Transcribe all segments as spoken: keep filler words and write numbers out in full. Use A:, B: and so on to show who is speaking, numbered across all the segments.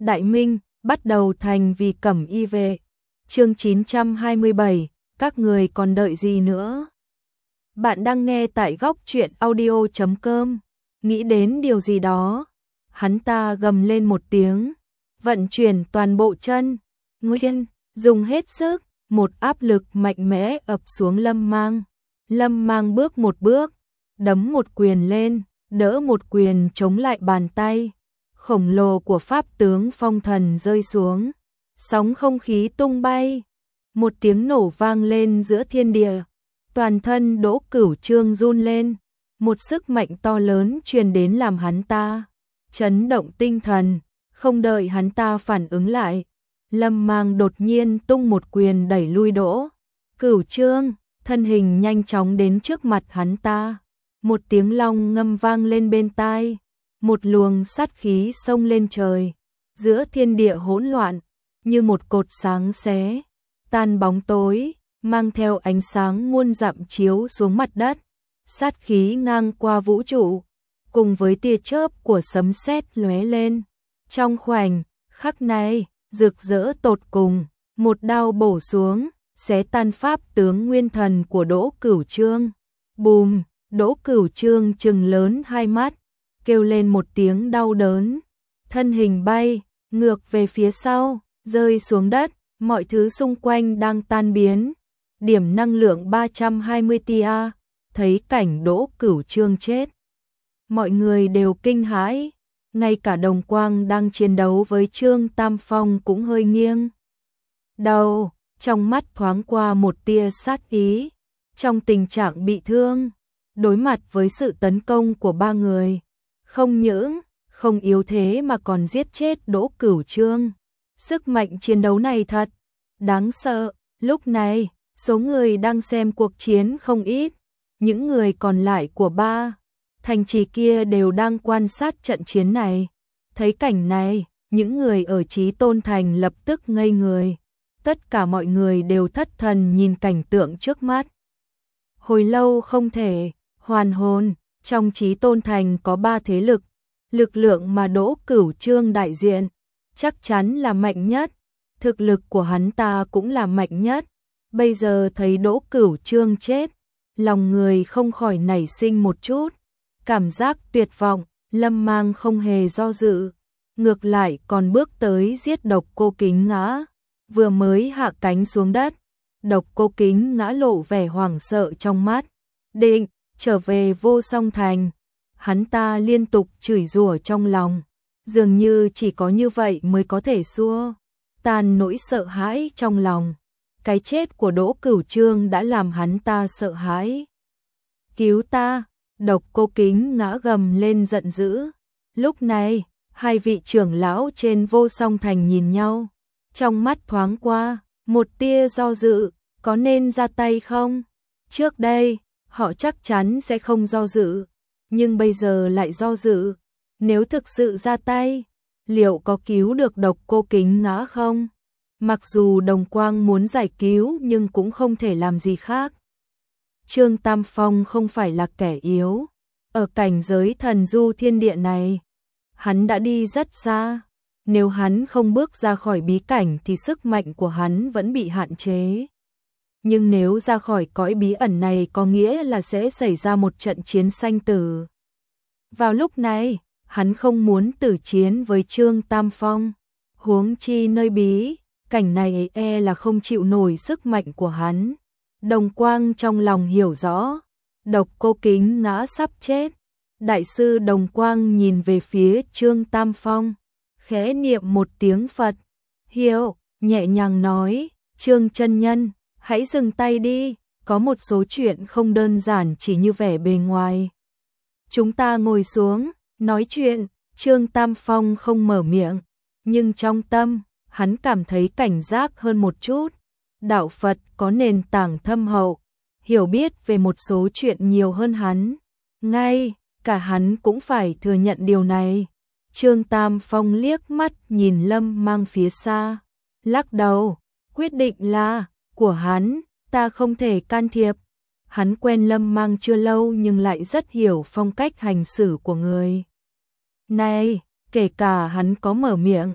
A: Đại Minh, bắt đầu thành vì cẩm y vệ. Chương chín trăm hai mươi bảy, các người còn đợi gì nữa? Bạn đang nghe tại góc truyện audio chấm com. Nghĩ đến điều gì đó, hắn ta gầm lên một tiếng, vận chuyển toàn bộ chân, nguyên, dùng hết sức, một áp lực mạnh mẽ ập xuống Lâm Mang. Lâm Mang bước một bước, đấm một quyền lên, đỡ một quyền chống lại bàn tay khổng lồ của pháp tướng Phong Thần rơi xuống, sóng không khí tung bay, một tiếng nổ vang lên giữa thiên địa, toàn thân Đỗ Cửu Trương run lên, một sức mạnh to lớn truyền đến làm hắn ta chấn động tinh thần, không đợi hắn ta phản ứng lại, Lâm Mang đột nhiên tung một quyền đẩy lui Đỗ Cửu Trương, thân hình nhanh chóng đến trước mặt hắn ta, một tiếng long ngâm vang lên bên tai. Một luồng sát khí xông lên trời, giữa thiên địa hỗn loạn, như một cột sáng xé, tan bóng tối, mang theo ánh sáng muôn dặm chiếu xuống mặt đất, sát khí ngang qua vũ trụ, cùng với tia chớp của sấm sét lóe lên. Trong khoảnh khắc này, rực rỡ tột cùng, một đao bổ xuống, xé tan pháp tướng nguyên thần của Đỗ Cửu Trương. Bùm, Đỗ Cửu Trương trừng lớn hai mắt, kêu lên một tiếng đau đớn, thân hình bay ngược về phía sau, rơi xuống đất, mọi thứ xung quanh đang tan biến. Điểm năng lượng ba trăm hai mươi tia, thấy cảnh Đỗ Cửu Trương chết, mọi người đều kinh hãi, ngay cả Đồng Quang đang chiến đấu với Trương Tam Phong cũng hơi nghiêng đầu, trong mắt thoáng qua một tia sát ý. Trong tình trạng bị thương, đối mặt với sự tấn công của ba người, không những không yếu thế mà còn giết chết Đỗ Cửu Trương. Sức mạnh chiến đấu này thật đáng sợ. Lúc này, số người đang xem cuộc chiến không ít, những người còn lại của ba thành trì kia đều đang quan sát trận chiến này. Thấy cảnh này, những người ở Chí Tôn Thành lập tức ngây người. Tất cả mọi người đều thất thần nhìn cảnh tượng trước mắt. Hồi lâu không thể hoàn hồn, trong Chí Tôn Thành có ba thế lực, lực lượng mà Đỗ Cửu Trương đại diện chắc chắn là mạnh nhất, thực lực của hắn ta cũng là mạnh nhất. Bây giờ thấy Đỗ Cửu Trương chết, lòng người không khỏi nảy sinh một chút cảm giác tuyệt vọng. Lâm Mang không hề do dự, ngược lại còn bước tới giết Độc Cô Kính Ngã. Vừa mới hạ cánh xuống đất, Độc Cô Kính Ngã lộ vẻ hoảng sợ trong mắt, định trở về Vô Song Thành. Hắn ta liên tục chửi rủa trong lòng, dường như chỉ có như vậy mới có thể xua tan nỗi sợ hãi trong lòng. Cái chết của Đỗ Cửu Trương đã làm hắn ta sợ hãi. Cứu ta! Độc Cô Kính Ngã gầm lên giận dữ. Lúc này, hai vị trưởng lão trên Vô Song Thành nhìn nhau, trong mắt thoáng qua một tia do dự, có nên ra tay không? Trước đây, họ chắc chắn sẽ không do dự, nhưng bây giờ lại do dự. Nếu thực sự ra tay, liệu có cứu được Độc Cô Kính Ngã không? Mặc dù Đồng Quang muốn giải cứu nhưng cũng không thể làm gì khác. Trương Tam Phong không phải là kẻ yếu. Ở cảnh giới thần du thiên địa này, hắn đã đi rất xa. Nếu hắn không bước ra khỏi bí cảnh thì sức mạnh của hắn vẫn bị hạn chế. Nhưng nếu ra khỏi cõi bí ẩn này có nghĩa là sẽ xảy ra một trận chiến sanh tử. Vào lúc này, hắn không muốn tử chiến với Trương Tam Phong. Huống chi nơi bí cảnh này e là không chịu nổi sức mạnh của hắn. Đồng Quang trong lòng hiểu rõ, Độc Cô Kính Ngã sắp chết. Đại sư Đồng Quang nhìn về phía Trương Tam Phong, khẽ niệm một tiếng Phật hiệu, nhẹ nhàng nói, Trương chân nhân, hãy dừng tay đi, có một số chuyện không đơn giản chỉ như vẻ bề ngoài. Chúng ta ngồi xuống, nói chuyện. Trương Tam Phong không mở miệng, nhưng trong tâm, hắn cảm thấy cảnh giác hơn một chút. Đạo Phật có nền tảng thâm hậu, hiểu biết về một số chuyện nhiều hơn hắn. Ngay cả hắn cũng phải thừa nhận điều này. Trương Tam Phong liếc mắt nhìn Lâm Mang phía xa, lắc đầu, quyết định là của hắn, ta không thể can thiệp. Hắn quen Lâm Mang chưa lâu nhưng lại rất hiểu phong cách hành xử của người này, kể cả hắn có mở miệng,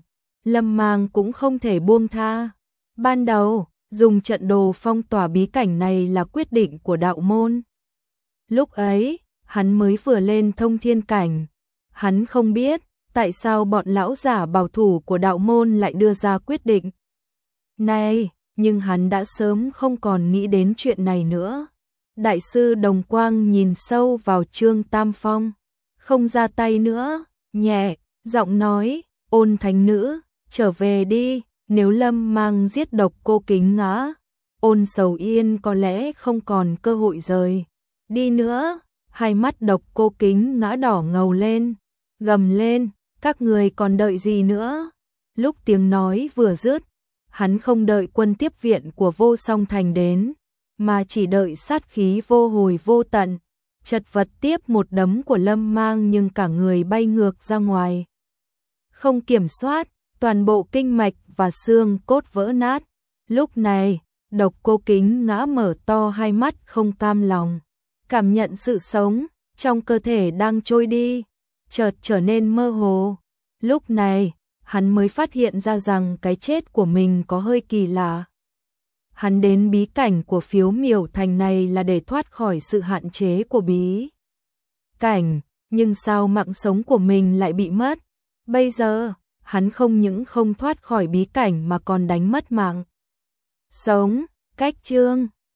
A: Lâm Mang cũng không thể buông tha. Ban đầu, dùng trận đồ phong tỏa bí cảnh này là quyết định của đạo môn. Lúc ấy, hắn mới vừa lên thông thiên cảnh. Hắn không biết, tại sao bọn lão giả bảo thủ của đạo môn lại đưa ra quyết định này, nhưng hắn đã sớm không còn nghĩ đến chuyện này nữa. Đại sư Đồng Quang nhìn sâu vào Trương Tam Phong, không ra tay nữa, nhẹ, giọng nói, Ôn thánh nữ, trở về đi, nếu Lâm Mang giết độc cô Kính Ngã, Ôn Sầu Yên có lẽ không còn cơ hội rời đi nữa. Hai mắt độc cô Kính Ngã đỏ ngầu lên, gầm lên, các người còn đợi gì nữa? Lúc tiếng nói vừa dứt, hắn không đợi quân tiếp viện của Vô Song Thành đến, mà chỉ đợi sát khí vô hồi vô tận, chật vật tiếp một đấm của Lâm Mang nhưng cả người bay ngược ra ngoài. Không kiểm soát, toàn bộ kinh mạch và xương cốt vỡ nát. Lúc này, độc cô Kính Ngã mở to hai mắt không cam lòng, cảm nhận sự sống trong cơ thể đang trôi đi, chợt trở nên mơ hồ. Lúc này, hắn mới phát hiện ra rằng cái chết của mình có hơi kỳ lạ. Hắn đến bí cảnh của Phiếu Miểu Thành này là để thoát khỏi sự hạn chế của bí cảnh, nhưng sao mạng sống của mình lại bị mất? Bây giờ, hắn không những không thoát khỏi bí cảnh mà còn đánh mất mạng sống. Cách chương